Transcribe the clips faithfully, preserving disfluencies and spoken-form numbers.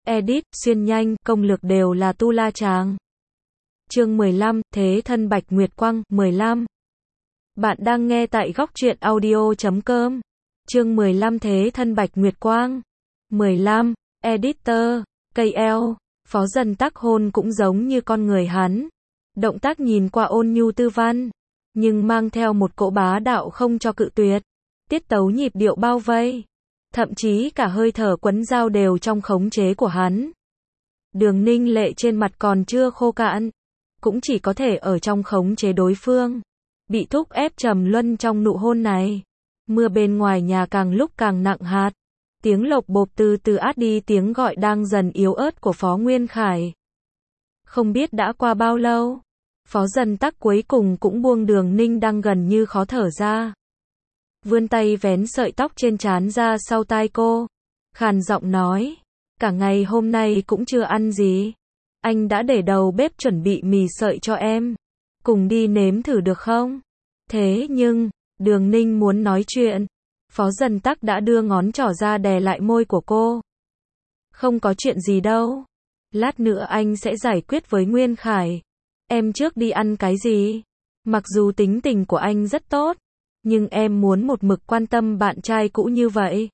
edit, xuyên nhanh, công lược đều là tu la chàng. Chương mười lăm, Thế thân Bạch Nguyệt Quang, mười lăm. Bạn đang nghe tại góc truyện audio chấm com. Chương mười lăm Thế thân Bạch Nguyệt Quang. mười lăm. Editor, ca lờ, Phó Dần Tắc hôn cũng giống như con người hắn. Động tác nhìn qua ôn nhu tư văn, nhưng mang theo một cỗ bá đạo không cho cự tuyệt. Tiết tấu nhịp điệu bao vây, thậm chí cả hơi thở quấn dao đều trong khống chế của hắn. Đường Ninh Lệ trên mặt còn chưa khô cạn, cũng chỉ có thể ở trong khống chế đối phương, bị thúc ép trầm luân trong nụ hôn này. Mưa bên ngoài nhà càng lúc càng nặng hạt, tiếng lộc bộp từ từ át đi tiếng gọi đang dần yếu ớt của Phó Nguyên Khải. Không biết đã qua bao lâu, Phó Dần Tắc cuối cùng cũng buông Đường Ninh đang gần như khó thở ra. Vươn tay vén sợi tóc trên trán ra sau tai cô, khàn giọng nói, cả ngày hôm nay cũng chưa ăn gì. Anh đã để đầu bếp chuẩn bị mì sợi cho em. Cùng đi nếm thử được không? Thế nhưng, Đường Ninh muốn nói chuyện. Phó Dần Tắc đã đưa ngón trỏ ra đè lại môi của cô. Không có chuyện gì đâu. Lát nữa anh sẽ giải quyết với Nguyên Khải. Em trước đi ăn cái gì? Mặc dù tính tình của anh rất tốt, nhưng em muốn một mực quan tâm bạn trai cũ như vậy.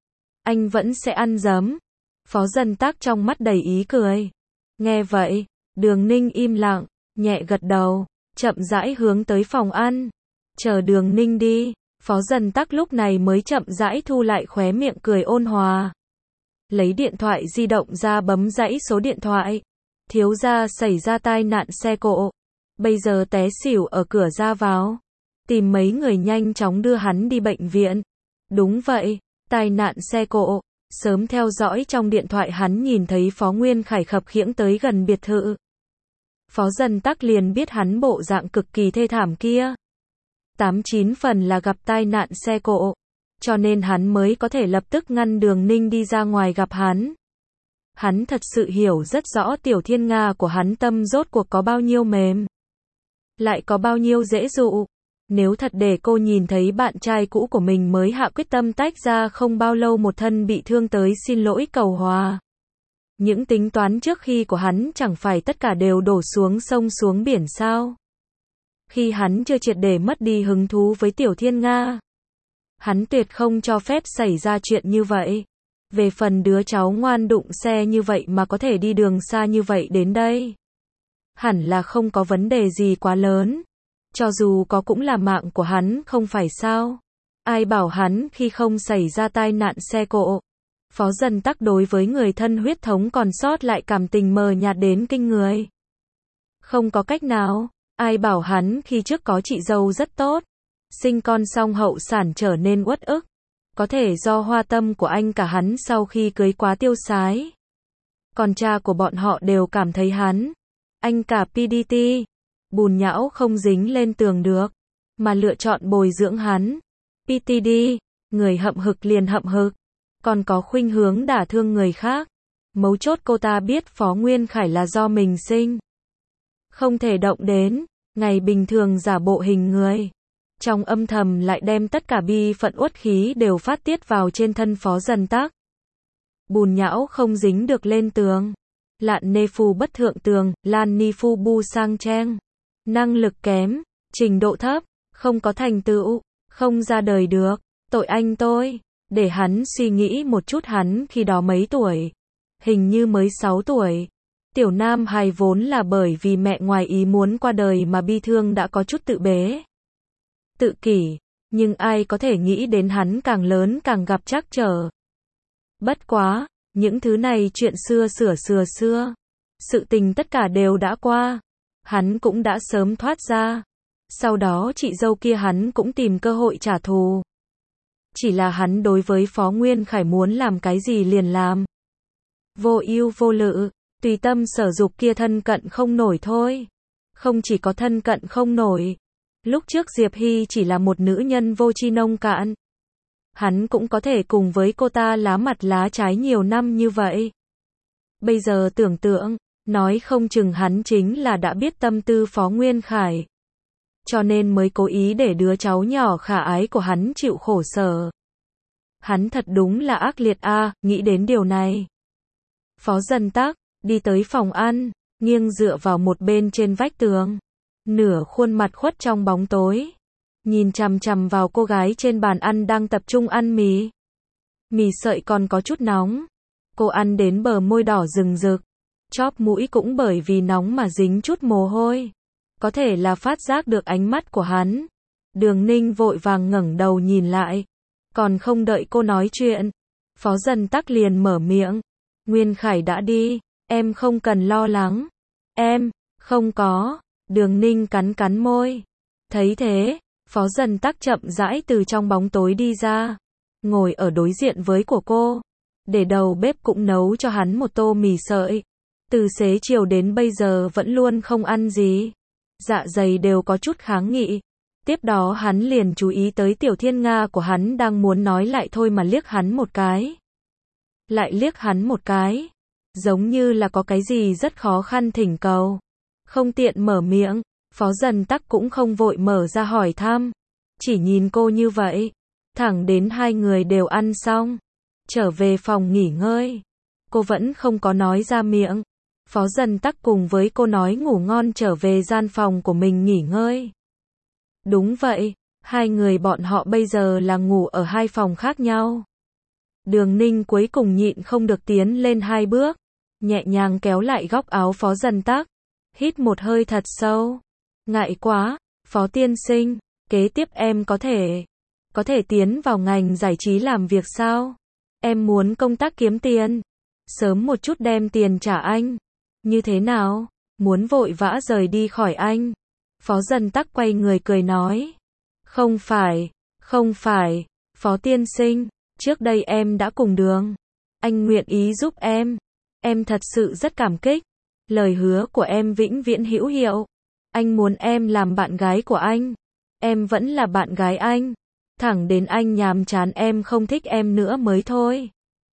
Anh vẫn sẽ ăn dấm. Phó Dần Tắc trong mắt đầy ý cười. Nghe vậy, Đường Ninh im lặng, nhẹ gật đầu, chậm rãi hướng tới phòng ăn. Chờ Đường Ninh đi, Phó Dần Tắc lúc này mới chậm rãi thu lại khóe miệng cười ôn hòa. Lấy điện thoại di động ra bấm dãy số điện thoại. Thiếu gia xảy ra tai nạn xe cộ, bây giờ té xỉu ở cửa ra vào. Tìm mấy người nhanh chóng đưa hắn đi bệnh viện. Đúng vậy, tai nạn xe cộ. Sớm theo dõi trong điện thoại hắn nhìn thấy Phó Nguyên Khải khập khiễng tới gần biệt thự. Phó Dần Tắc liền biết hắn bộ dạng cực kỳ thê thảm kia. Tám chín phần là gặp tai nạn xe cộ, cho nên hắn mới có thể lập tức ngăn Đường Ninh đi ra ngoài gặp hắn. Hắn thật sự hiểu rất rõ Tiểu Thiên Nga của hắn tâm rốt cuộc có bao nhiêu mềm, lại có bao nhiêu dễ dụ. Nếu thật để cô nhìn thấy bạn trai cũ của mình mới hạ quyết tâm tách ra không bao lâu một thân bị thương tới xin lỗi cầu hòa. Những tính toán trước khi của hắn chẳng phải tất cả đều đổ xuống sông xuống biển sao? Khi hắn chưa triệt để mất đi hứng thú với Tiểu Thiên Nga, hắn tuyệt không cho phép xảy ra chuyện như vậy. Về phần đứa cháu ngoan đụng xe như vậy mà có thể đi đường xa như vậy đến đây, hẳn là không có vấn đề gì quá lớn. Cho dù có cũng là mạng của hắn không phải sao? Ai bảo hắn khi không xảy ra tai nạn xe cộ. Phó Dần Tắc đối với người thân huyết thống còn sót lại cảm tình mờ nhạt đến kinh người. Không có cách nào. Ai bảo hắn khi trước có chị dâu rất tốt, sinh con xong hậu sản trở nên uất ức. Có thể do hoa tâm của anh cả hắn sau khi cưới quá tiêu sái. Còn cha của bọn họ đều cảm thấy hắn, anh cả pê đê tê, bùn nhão không dính lên tường được, mà lựa chọn bồi dưỡng hắn. pê tê đê, người hậm hực liền hậm hực, còn có khuynh hướng đả thương người khác. Mấu chốt cô ta biết Phó Nguyên Khải là do mình sinh, không thể động đến, ngày bình thường giả bộ hình người, trong âm thầm lại đem tất cả bi phận uất khí đều phát tiết vào trên thân Phó Dần Tắc. Bùn nhão không dính được lên tường, lạn nê phu bất thượng tường, lan ni phu bu sang trang. Năng lực kém, trình độ thấp, không có thành tựu, không ra đời được, tội anh tôi. Để hắn suy nghĩ một chút, hắn khi đó mấy tuổi? Hình như mới sáu tuổi. Tiểu nam hài vốn là bởi vì mẹ ngoài ý muốn qua đời mà bi thương đã có chút tự bế, tự kỷ, nhưng ai có thể nghĩ đến hắn càng lớn càng gặp trắc trở. Bất quá, những thứ này chuyện xưa sửa sửa xưa, sự tình tất cả đều đã qua. Hắn cũng đã sớm thoát ra. Sau đó chị dâu kia hắn cũng tìm cơ hội trả thù. Chỉ là hắn đối với Phó Nguyên Khải muốn làm cái gì liền làm. Vô ưu vô lự, tùy tâm sở dục kia thân cận không nổi thôi. Không chỉ có thân cận không nổi. Lúc trước Diệp Hy chỉ là một nữ nhân vô tri nông cạn. Hắn cũng có thể cùng với cô ta lá mặt lá trái nhiều năm như vậy. Bây giờ tưởng tượng, nói không chừng hắn chính là đã biết tâm tư Phó Nguyên Khải, cho nên mới cố ý để đứa cháu nhỏ khả ái của hắn chịu khổ sở. Hắn thật đúng là ác liệt a, à, nghĩ đến điều này. Phó Dần Tắc, đi tới phòng ăn, nghiêng dựa vào một bên trên vách tường. Nửa khuôn mặt khuất trong bóng tối. Nhìn chằm chằm vào cô gái trên bàn ăn đang tập trung ăn mì. Mì sợi còn có chút nóng. Cô ăn đến bờ môi đỏ rừng rực. Chóp mũi cũng bởi vì nóng mà dính chút mồ hôi. Có thể là phát giác được ánh mắt của hắn. Đường Ninh vội vàng ngẩng đầu nhìn lại. Còn không đợi cô nói chuyện. Phó Dần Tắc liền mở miệng. Nguyên Khải đã đi. Em không cần lo lắng. Em, không có. Đường Ninh cắn cắn môi. Thấy thế, Phó Dần Tắc chậm rãi từ trong bóng tối đi ra. Ngồi ở đối diện với của cô. Để đầu bếp cũng nấu cho hắn một tô mì sợi. Từ xế chiều đến bây giờ vẫn luôn không ăn gì. Dạ dày đều có chút kháng nghị. Tiếp đó hắn liền chú ý tới Tiểu Thiên Nga của hắn đang muốn nói lại thôi mà liếc hắn một cái. Lại liếc hắn một cái. Giống như là có cái gì rất khó khăn thỉnh cầu. Không tiện mở miệng. Phó Dần Tắc cũng không vội mở ra hỏi thăm. Chỉ nhìn cô như vậy. Thẳng đến hai người đều ăn xong. Trở về phòng nghỉ ngơi. Cô vẫn không có nói ra miệng. Phó Dần Tắc cùng với cô nói ngủ ngon trở về gian phòng của mình nghỉ ngơi. Đúng vậy, hai người bọn họ bây giờ là ngủ ở hai phòng khác nhau. Đường Ninh cuối cùng nhịn không được tiến lên hai bước. Nhẹ nhàng kéo lại góc áo Phó Dần Tắc. Hít một hơi thật sâu. Ngại quá, Phó tiên sinh, kế tiếp em có thể, có thể tiến vào ngành giải trí làm việc sao? Em muốn công tác kiếm tiền. Sớm một chút đem tiền trả anh. Như thế nào? Muốn vội vã rời đi khỏi anh. Phó Dần Tắc quay người cười nói. Không phải, không phải, Phó tiên sinh, trước đây em đã cùng đường. Anh nguyện ý giúp em. Em thật sự rất cảm kích. Lời hứa của em vĩnh viễn hữu hiệu. Anh muốn em làm bạn gái của anh. Em vẫn là bạn gái anh. Thẳng đến anh nhàm chán em không thích em nữa mới thôi.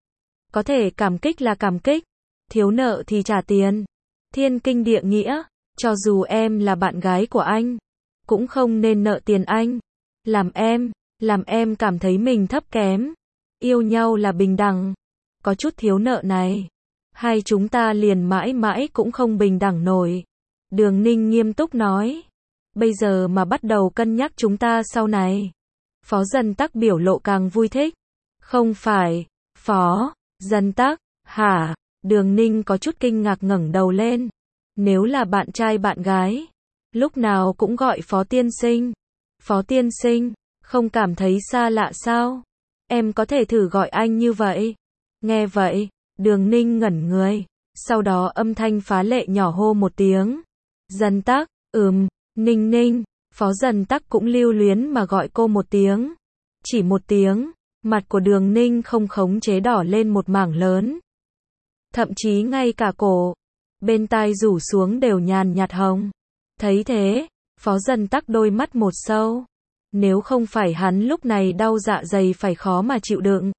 Có thể cảm kích là cảm kích. Thiếu nợ thì trả tiền. Thiên kinh địa nghĩa. Cho dù em là bạn gái của anh. Cũng không nên nợ tiền anh. Làm em, làm em cảm thấy mình thấp kém. Yêu nhau là bình đẳng. Có chút thiếu nợ này. Hai chúng ta liền mãi mãi cũng không bình đẳng nổi. Đường Ninh nghiêm túc nói. Bây giờ mà bắt đầu cân nhắc chúng ta sau này. Phó Dần Tắc biểu lộ càng vui thích. Không phải, Phó Dần Tắc, hả? Đường Ninh có chút kinh ngạc ngẩng đầu lên. Nếu là bạn trai bạn gái, lúc nào cũng gọi Phó tiên sinh. Phó tiên sinh, không cảm thấy xa lạ sao? Em có thể thử gọi anh như vậy. Nghe vậy, Đường Ninh ngẩn người. Sau đó âm thanh phá lệ nhỏ hô một tiếng. Dần Tắc, ừm, Ninh Ninh. Phó Dần Tắc cũng lưu luyến mà gọi cô một tiếng. Chỉ một tiếng, mặt của Đường Ninh không khống chế đỏ lên một mảng lớn. Thậm chí ngay cả cổ, bên tai rủ xuống đều nhàn nhạt hồng. Thấy thế, Phó Dần Tắc đôi mắt một sâu. Nếu không phải hắn lúc này đau dạ dày phải khó mà chịu đựng.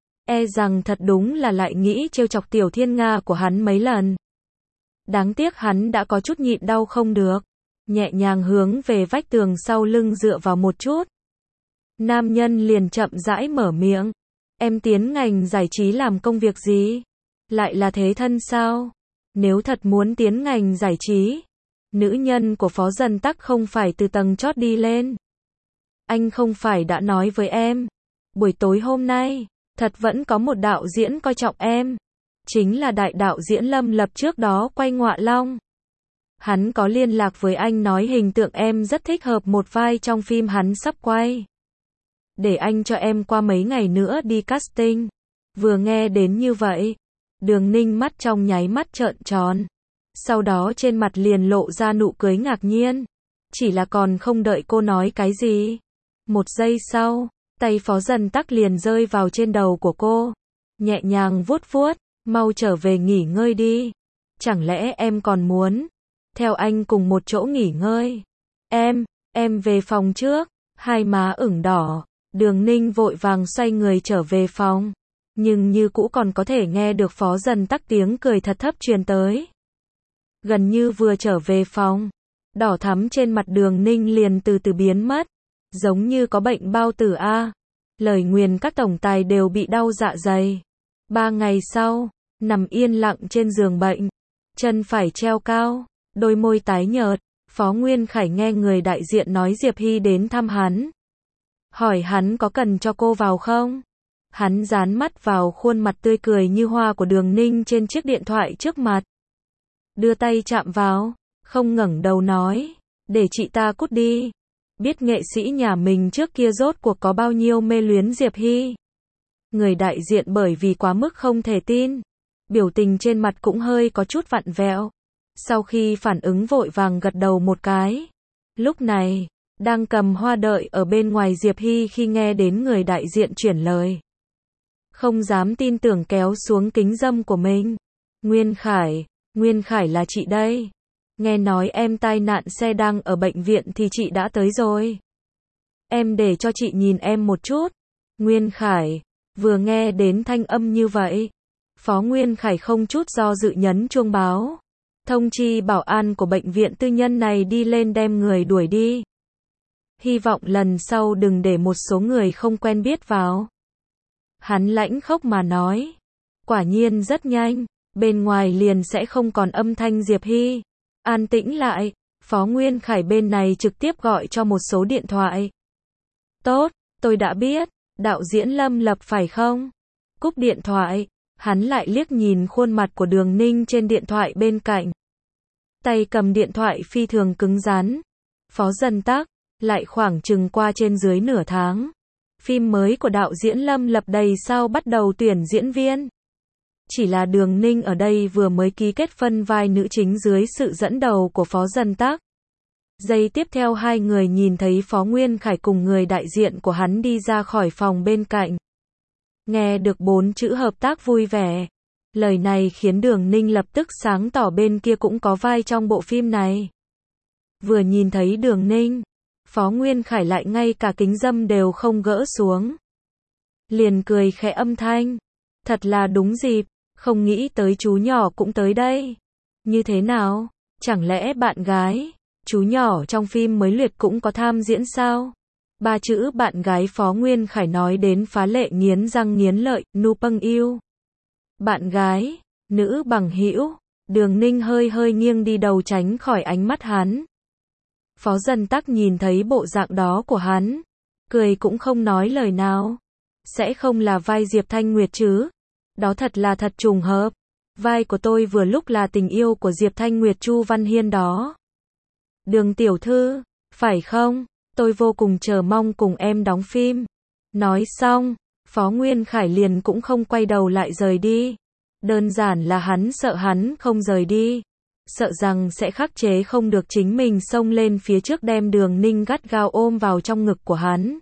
E rằng thật đúng là lại nghĩ trêu chọc Tiểu Thiên Nga của hắn mấy lần. Đáng tiếc hắn đã có chút nhịn đau không được. Nhẹ nhàng hướng về vách tường sau lưng dựa vào một chút. Nam nhân liền chậm rãi mở miệng. Em tiến ngành giải trí làm công việc gì? Lại là thế thân sao? Nếu thật muốn tiến ngành giải trí, nữ nhân của Phó Dần Tắc không phải từ tầng chót đi lên. Anh không phải đã nói với em, buổi tối hôm nay, thật vẫn có một đạo diễn coi trọng em. Chính là đại đạo diễn Lâm Lập trước đó quay Ngọa Long. Hắn có liên lạc với anh nói hình tượng em rất thích hợp một vai trong phim hắn sắp quay. Để anh cho em qua mấy ngày nữa đi casting. Vừa nghe đến như vậy, Đường Ninh mắt trong nháy mắt trợn tròn. Sau đó trên mặt liền lộ ra nụ cười ngạc nhiên. Chỉ là còn không đợi cô nói cái gì. Một giây sau, tay Phó Dần Tắc liền rơi vào trên đầu của cô. Nhẹ nhàng vuốt vuốt, mau trở về nghỉ ngơi đi. Chẳng lẽ em còn muốn theo anh cùng một chỗ nghỉ ngơi? Em, em về phòng trước. Hai má ửng đỏ, Đường Ninh vội vàng xoay người trở về phòng. Nhưng như cũ còn có thể nghe được Phó Dần Tắc tiếng cười thật thấp truyền tới. Gần như vừa trở về phòng, đỏ thắm trên mặt Đường Ninh liền từ từ biến mất. Giống như có bệnh bao tử a. Lời nguyền các tổng tài đều bị đau dạ dày. Ba ngày sau, nằm yên lặng trên giường bệnh, chân phải treo cao, đôi môi tái nhợt. Phó Nguyên Khải nghe người đại diện nói Diệp Hy đến thăm hắn. Hỏi hắn có cần cho cô vào không? Hắn dán mắt vào khuôn mặt tươi cười như hoa của Đường Ninh trên chiếc điện thoại trước mặt. Đưa tay chạm vào, không ngẩng đầu nói, để chị ta cút đi. Biết nghệ sĩ nhà mình trước kia rốt cuộc có bao nhiêu mê luyến Diệp Hy. Người đại diện bởi vì quá mức không thể tin, biểu tình trên mặt cũng hơi có chút vặn vẹo. Sau khi phản ứng vội vàng gật đầu một cái. Lúc này, đang cầm hoa đợi ở bên ngoài Diệp Hy khi nghe đến người đại diện chuyển lời. Không dám tin tưởng kéo xuống kính dâm của mình. Nguyên Khải, Nguyên Khải là chị đây. Nghe nói em tai nạn xe đang ở bệnh viện thì chị đã tới rồi. Em để cho chị nhìn em một chút. Nguyên Khải, vừa nghe đến thanh âm như vậy, Phó Nguyên Khải không chút do dự nhấn chuông báo. Thông chi bảo an của bệnh viện tư nhân này đi lên đem người đuổi đi. Hy vọng lần sau đừng để một số người không quen biết vào. Hắn lãnh khốc mà nói. Quả nhiên rất nhanh, bên ngoài liền sẽ không còn âm thanh Diệp Hy. An tĩnh lại, Phó Nguyên Khải bên này trực tiếp gọi cho một số điện thoại. Tốt, tôi đã biết, đạo diễn Lâm Lập phải không? Cúp điện thoại, hắn lại liếc nhìn khuôn mặt của Đường Ninh trên điện thoại bên cạnh. Tay cầm điện thoại phi thường cứng rắn. Phó Dân Tắc, lại khoảng chừng qua trên dưới nửa tháng. Phim mới của đạo diễn Lâm Lập đầy sao bắt đầu tuyển diễn viên. Chỉ là Đường Ninh ở đây vừa mới ký kết phân vai nữ chính dưới sự dẫn đầu của Phó Dân Tắc. Giây tiếp theo hai người nhìn thấy Phó Nguyên Khải cùng người đại diện của hắn đi ra khỏi phòng bên cạnh. Nghe được bốn chữ hợp tác vui vẻ. Lời này khiến Đường Ninh lập tức sáng tỏ bên kia cũng có vai trong bộ phim này. Vừa nhìn thấy Đường Ninh, Phó Nguyên Khải lại ngay cả kính dâm đều không gỡ xuống. Liền cười khẽ âm thanh. Thật là đúng dịp, không nghĩ tới chú nhỏ cũng tới đây. Như thế nào? Chẳng lẽ bạn gái, chú nhỏ trong phim mới Liệt cũng có tham diễn sao? Ba chữ bạn gái Phó Nguyên Khải nói đến phá lệ nghiến răng nghiến lợi, nu pâng yêu. Bạn gái, nữ bằng hữu. Đường Ninh hơi hơi nghiêng đi đầu tránh khỏi ánh mắt hắn. Phó Dân Tắc nhìn thấy bộ dạng đó của hắn, cười cũng không nói lời nào. Sẽ không là vai Diệp Thanh Nguyệt chứ? Đó thật là thật trùng hợp. Vai của tôi vừa lúc là tình yêu của Diệp Thanh Nguyệt Chu Văn Hiên đó. Đường tiểu thư, phải không? Tôi vô cùng chờ mong cùng em đóng phim. Nói xong, Phó Nguyên Khải liền cũng không quay đầu lại rời đi. Đơn giản là hắn sợ hắn không rời đi. Sợ rằng sẽ khắc chế không được chính mình xông lên phía trước đem Đường Ninh gắt gao ôm vào trong ngực của hắn.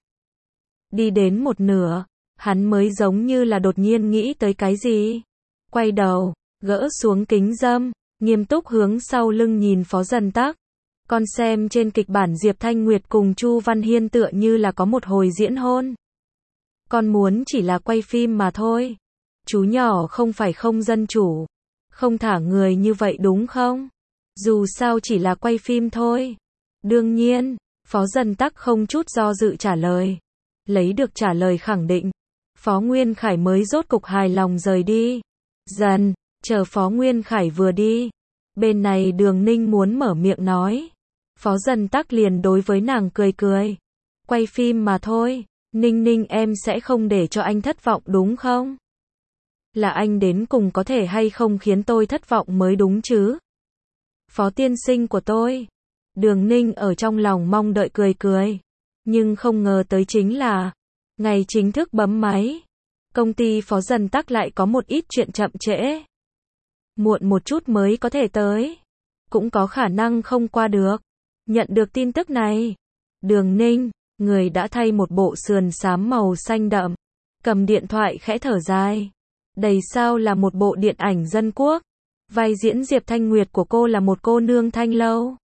Đi đến một nửa, hắn mới giống như là đột nhiên nghĩ tới cái gì. Quay đầu, gỡ xuống kính dâm, nghiêm túc hướng sau lưng nhìn Phó Dân Tắc. Con xem trên kịch bản Diệp Thanh Nguyệt cùng Chu Văn Hiên tựa như là có một hồi diễn hôn. Con muốn chỉ là quay phim mà thôi. Chú nhỏ không phải không dân chủ, không thả người như vậy đúng không? Dù sao chỉ là quay phim thôi. Đương nhiên, Phó Dân Tắc không chút do dự trả lời. Lấy được trả lời khẳng định, Phó Nguyên Khải mới rốt cục hài lòng rời đi. Dần, chờ Phó Nguyên Khải vừa đi, bên này Đường Ninh muốn mở miệng nói. Phó Dân Tắc liền đối với nàng cười cười. Quay phim mà thôi, Ninh Ninh em sẽ không để cho anh thất vọng đúng không? Là anh đến cùng có thể hay không khiến tôi thất vọng mới đúng chứ? Phó tiên sinh của tôi. Đường Ninh ở trong lòng mong đợi cười cười. Nhưng không ngờ tới chính là, ngày chính thức bấm máy, công ty Phó Dân Tắc lại có một ít chuyện chậm trễ. Muộn một chút mới có thể tới. Cũng có khả năng không qua được. Nhận được tin tức này, Đường Ninh, người đã thay một bộ sườn xám màu xanh đậm, cầm điện thoại khẽ thở dài. Đầy sao là một bộ điện ảnh dân quốc. Vai diễn Diệp Thanh Nguyệt của cô là một cô nương thanh lâu.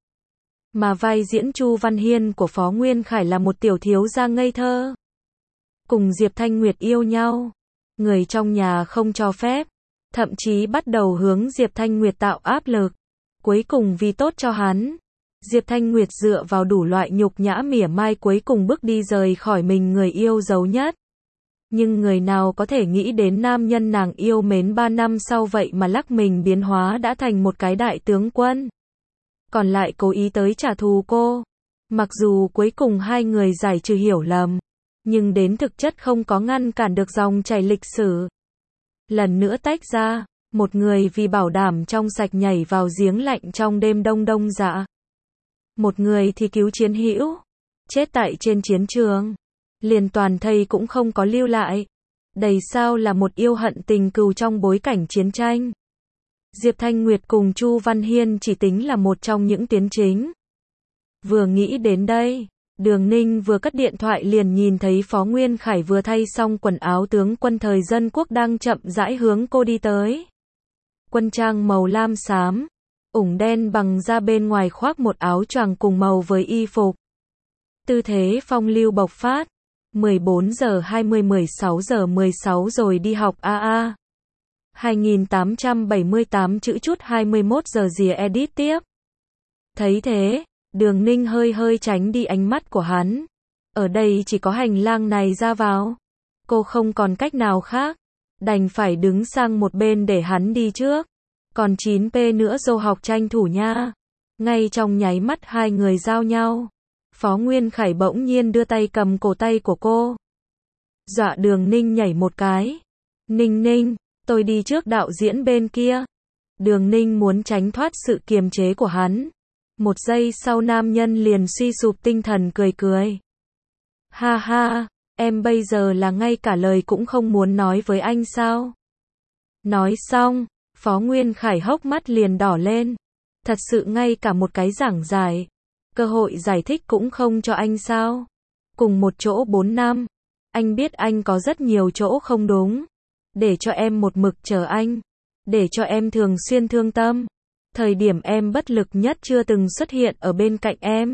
Mà vai diễn Chu Văn Hiên của Phó Nguyên Khải là một tiểu thiếu gia ngây thơ. Cùng Diệp Thanh Nguyệt yêu nhau. Người trong nhà không cho phép. Thậm chí bắt đầu hướng Diệp Thanh Nguyệt tạo áp lực. Cuối cùng vì tốt cho hắn, Diệp Thanh Nguyệt dựa vào đủ loại nhục nhã mỉa mai cuối cùng bước đi rời khỏi mình người yêu dấu nhất. Nhưng người nào có thể nghĩ đến nam nhân nàng yêu mến ba năm sau vậy mà lắc mình biến hóa đã thành một cái đại tướng quân. Còn lại cố ý tới trả thù cô. Mặc dù cuối cùng hai người giải trừ hiểu lầm, nhưng đến thực chất không có ngăn cản được dòng chảy lịch sử. Lần nữa tách ra, một người vì bảo đảm trong sạch nhảy vào giếng lạnh trong đêm đông đông dạ. Một người thì cứu chiến hữu, chết tại trên chiến trường. Liền toàn thây cũng không có lưu lại. Đầy sao là một yêu hận tình cừu trong bối cảnh chiến tranh. Diệp Thanh Nguyệt cùng Chu Văn Hiên chỉ tính là một trong những tiến chính. Vừa nghĩ đến đây, Đường Ninh vừa cất điện thoại liền nhìn thấy Phó Nguyên Khải vừa thay xong quần áo tướng quân thời dân quốc đang chậm rãi hướng cô đi tới. Quân trang màu lam xám, ủng đen bằng da bên ngoài khoác một áo choàng cùng màu với y phục. Tư thế phong lưu bộc phát. mười bốn giờ hai mươi mười sáu giờ mười sáu rồi đi học a a. hai nghìn tám trăm bảy mươi tám chữ chút hai mươi mốt giờ rìa edit tiếp. Thấy thế, Đường Ninh hơi hơi tránh đi ánh mắt của hắn. Ở đây chỉ có hành lang này ra vào. Cô không còn cách nào khác. Đành phải đứng sang một bên để hắn đi trước. Còn chín pê nữa dô học tranh thủ nha. Ngay trong nháy mắt hai người giao nhau. Phó Nguyên Khải bỗng nhiên đưa tay cầm cổ tay của cô. Dọa Đường Ninh nhảy một cái. Ninh Ninh, tôi đi trước đạo diễn bên kia. Đường Ninh muốn tránh thoát sự kiềm chế của hắn. Một giây sau nam nhân liền suy sụp tinh thần cười cười. Ha ha, em bây giờ là ngay cả lời cũng không muốn nói với anh sao? Nói xong, Phó Nguyên Khải hốc mắt liền đỏ lên. Thật sự ngay cả một cái giảng giải, cơ hội giải thích cũng không cho anh sao? Cùng một chỗ bốn năm, anh biết anh có rất nhiều chỗ không đúng. Để cho em một mực chờ anh. Để cho em thường xuyên thương tâm. Thời điểm em bất lực nhất chưa từng xuất hiện ở bên cạnh em.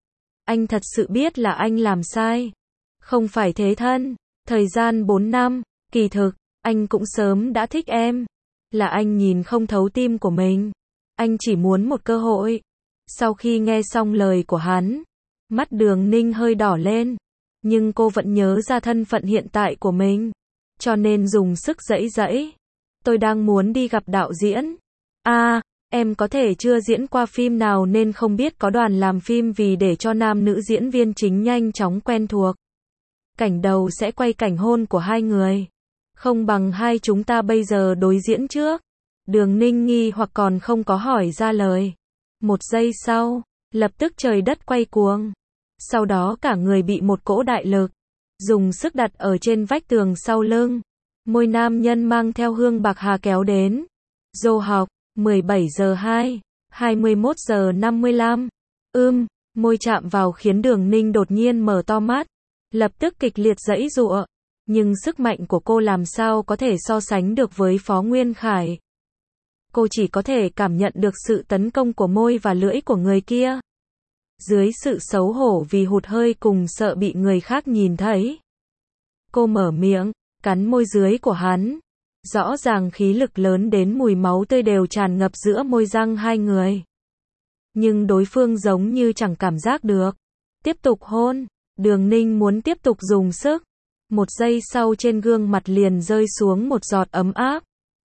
Anh thật sự biết là anh làm sai. Không phải thế thân. Thời gian bốn năm, kỳ thực, anh cũng sớm đã thích em. Là anh nhìn không thấu tim của mình. Anh chỉ muốn một cơ hội. Sau khi nghe xong lời của hắn, mắt Đường Ninh hơi đỏ lên. Nhưng cô vẫn nhớ ra thân phận hiện tại của mình. Cho nên dùng sức giãy giãy. Tôi đang muốn đi gặp đạo diễn. À, em có thể chưa diễn qua phim nào nên không biết có đoàn làm phim vì để cho nam nữ diễn viên chính nhanh chóng quen thuộc. Cảnh đầu sẽ quay cảnh hôn của hai người. Không bằng hai chúng ta bây giờ đối diễn trước. Đường Ninh nghi hoặc còn không có hỏi ra lời. Một giây sau, lập tức trời đất quay cuồng. Sau đó cả người bị một cỗ đại lực dùng sức đặt ở trên vách tường sau lưng. Môi nam nhân mang theo hương bạc hà kéo đến. Dô học, mười bảy giờ hai, hai mươi mốt giờ năm mươi lăm. Ưm, môi chạm vào khiến Đường Ninh đột nhiên mở to mắt. Lập tức kịch liệt giãy giụa. Nhưng sức mạnh của cô làm sao có thể so sánh được với Phó Nguyên Khải. Cô chỉ có thể cảm nhận được sự tấn công của môi và lưỡi của người kia. Dưới sự xấu hổ vì hụt hơi cùng sợ bị người khác nhìn thấy. Cô mở miệng, cắn môi dưới của hắn. Rõ ràng khí lực lớn đến mùi máu tươi đều tràn ngập giữa môi răng hai người. Nhưng đối phương giống như chẳng cảm giác được. Tiếp tục hôn, Đường Ninh muốn tiếp tục dùng sức. Một giây sau trên gương mặt liền rơi xuống một giọt ấm áp.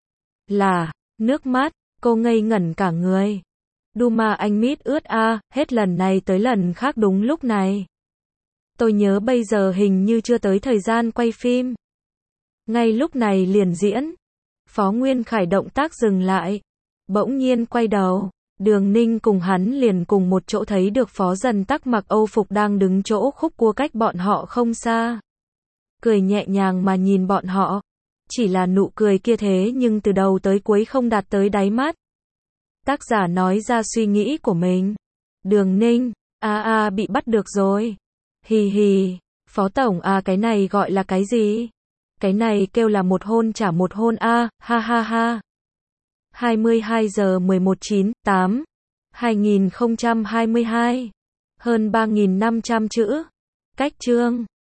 Là, nước mắt, cô ngây ngẩn cả người. Đu mà anh mít ướt a, hết lần này tới lần khác đúng lúc này. Tôi nhớ bây giờ hình như chưa tới thời gian quay phim. Ngay lúc này liền diễn. Phó Nguyên Khải động tác dừng lại. Bỗng nhiên quay đầu. Đường Ninh cùng hắn liền cùng một chỗ thấy được Phó Dần Tắc mặc Âu phục đang đứng chỗ khúc cua cách bọn họ không xa. Cười nhẹ nhàng mà nhìn bọn họ. Chỉ là nụ cười kia thế nhưng từ đầu tới cuối không đạt tới đáy mắt. Tác giả nói ra suy nghĩ của mình. Đường Ninh, a a bị bắt được rồi. Hì hì, Phó Tổng à cái này gọi là cái gì? Cái này kêu là một hôn trả một hôn a, ha ha ha. hai mươi hai giờ mười một chín tám hai nghìn không trăm hai mươi hai. Hơn ba nghìn năm trăm chữ. Cách chương.